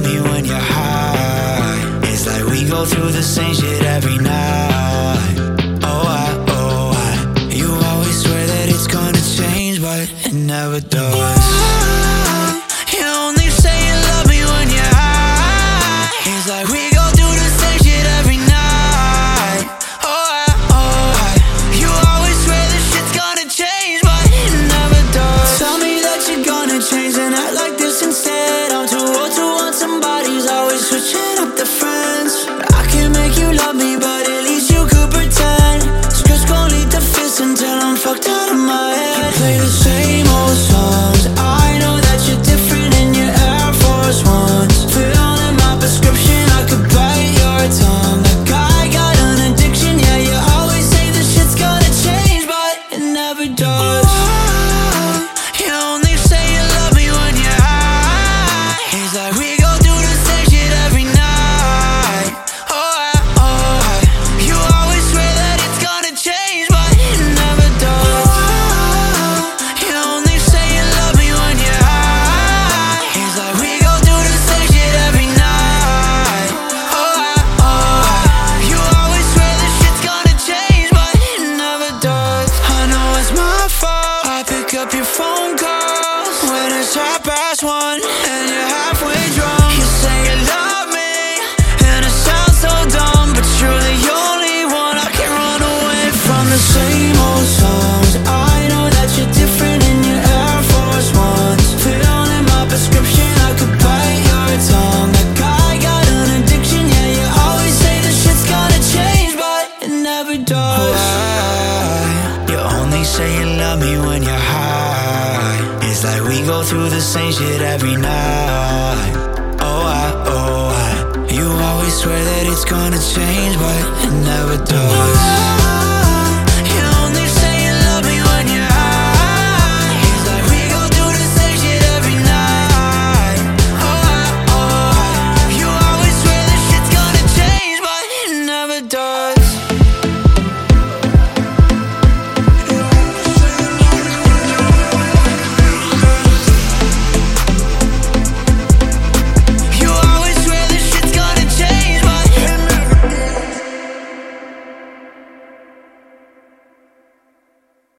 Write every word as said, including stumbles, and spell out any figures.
love me when you're high. It's like we go through the same shit every night. Oh, I, oh, I. You always swear that it's gonna change, but it never does. You only say you love me when you're high. It's like we go through the same shit every night. Oh, I, oh, I. You always swear this shit's gonna change, but it never does. Tell me that you're gonna change and act like this instead. I'm too old to want somebody's always switching up the friends. I can make you love me, but at least you could pretend. Scripts gon' lead to fists until I'm fucked out of my head. You play the same old songs. I know that you're different in your Air Force Ones. Filling my prescription, I could bite your tongue. Like I got an addiction, yeah, you always say this shit's gonna change, but it never does. You only say you love me when you're high. It's like we go through the same shit every night. Oh, I, oh, I. You always swear that it's gonna change, but it never does. You only say you love me when you're high. It's like we go through the same shit every night. Oh, I, oh, I. You always swear this shit's gonna change, but it never does. I know it's my fault. I pick up your phone calls when it's half past one and you're halfway drunk. You say you love me and it sounds so dumb, but you're the only one I can run away from. The same old songs. I know that you're different in your Air Force Ones. Filling my prescription, I could bite your tongue. Like I got an addiction, yeah, you always say this shit's gonna change, but it never does. Why? You only say you love me when you're high. It's like we go through the same shit every night. Oh, I, oh, I. You always swear that it's gonna change, but it never does.